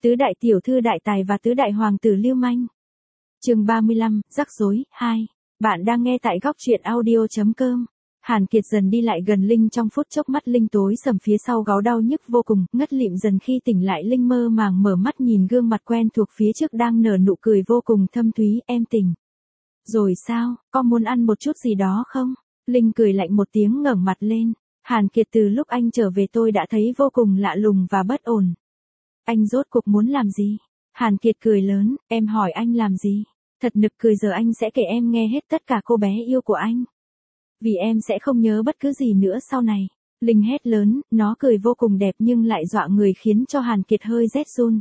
Tứ đại tiểu thư đại tài và tứ đại hoàng tử lưu manh. Chương 35, rắc rối 2. Bạn đang nghe tại góc truyện audio.com. Hàn Kiệt dần đi lại gần Linh, trong phút chốc mắt Linh tối sầm, phía sau gáu đau nhức vô cùng, ngất lịm dần. Khi tỉnh lại, Linh mơ màng mở mắt nhìn gương mặt quen thuộc phía trước đang nở nụ cười vô cùng thâm thúy. Em tỉnh rồi sao, có muốn ăn một chút gì đó không? Linh cười lạnh một tiếng, ngẩng mặt lên. Hàn Kiệt, từ lúc anh trở về tôi đã thấy vô cùng lạ lùng và bất ổn. Anh rốt cuộc muốn làm gì? Hàn Kiệt cười lớn, em hỏi anh làm gì? Thật nực cười, giờ anh sẽ kể em nghe hết tất cả cô bé yêu của anh. Vì em sẽ không nhớ bất cứ gì nữa sau này. Linh hét lớn, nó cười vô cùng đẹp nhưng lại dọa người, khiến cho Hàn Kiệt hơi rét run.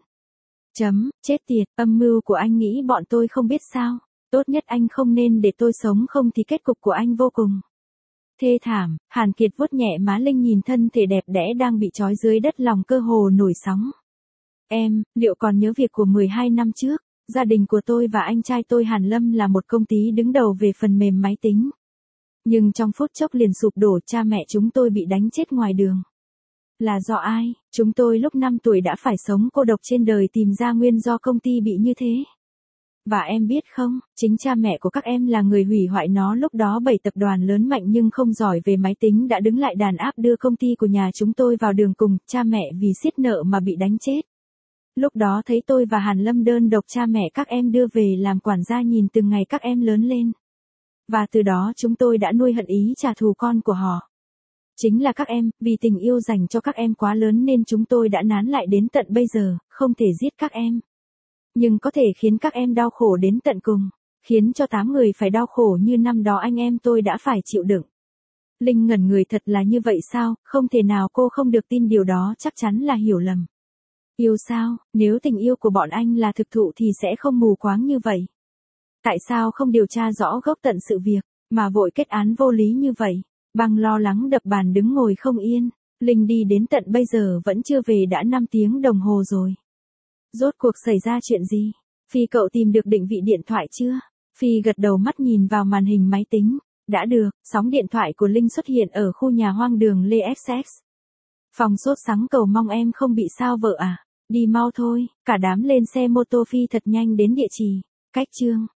Chết tiệt, âm mưu của anh nghĩ bọn tôi không biết sao? Tốt nhất anh không nên để tôi sống, không thì kết cục của anh vô cùng thê thảm. Hàn Kiệt vuốt nhẹ má Linh, nhìn thân thể đẹp đẽ đang bị trói dưới đất, lòng cơ hồ nổi sóng. Em, liệu còn nhớ việc của 12 năm trước? Gia đình của tôi và anh trai tôi Hàn Lâm là một công ty đứng đầu về phần mềm máy tính. Nhưng trong phút chốc liền sụp đổ, cha mẹ chúng tôi bị đánh chết ngoài đường. Là do ai? Chúng tôi lúc 5 tuổi đã phải sống cô độc trên đời, tìm ra nguyên do công ty bị như thế. Và em biết không, chính cha mẹ của các em là người hủy hoại nó. Lúc đó 7 tập đoàn lớn mạnh nhưng không giỏi về máy tính đã đứng lại đàn áp, đưa công ty của nhà chúng tôi vào đường cùng. Cha mẹ vì xiết nợ mà bị đánh chết. Lúc đó thấy tôi và Hàn Lâm đơn độc, cha mẹ các em đưa về làm quản gia, nhìn từng ngày các em lớn lên. Và từ đó chúng tôi đã nuôi hận ý trả thù con của họ. Chính là các em, vì tình yêu dành cho các em quá lớn nên chúng tôi đã nán lại đến tận bây giờ, không thể giết các em. Nhưng có thể khiến các em đau khổ đến tận cùng, khiến cho 8 người phải đau khổ như năm đó anh em tôi đã phải chịu đựng. Linh ngẩn người, thật là như vậy sao? Không thể nào, cô không được tin điều đó, chắc chắn là hiểu lầm. Yêu sao? Nếu tình yêu của bọn anh là thực thụ thì sẽ không mù quáng như vậy. Tại sao không điều tra rõ gốc tận sự việc, mà vội kết án vô lý như vậy? Băng lo lắng đập bàn, đứng ngồi không yên. Linh đi đến tận bây giờ vẫn chưa về, đã 5 tiếng đồng hồ rồi. Rốt cuộc xảy ra chuyện gì? Phi, cậu tìm được định vị điện thoại chưa? Phi gật đầu, mắt nhìn vào màn hình máy tính. Đã được. Sóng điện thoại của Linh xuất hiện ở khu nhà hoang đường Lê XX. Phòng sốt sắng, cầu mong em không bị sao vợ à? Đi mau thôi. Cả đám lên xe mô tô phi thật nhanh đến địa chỉ. Cách chương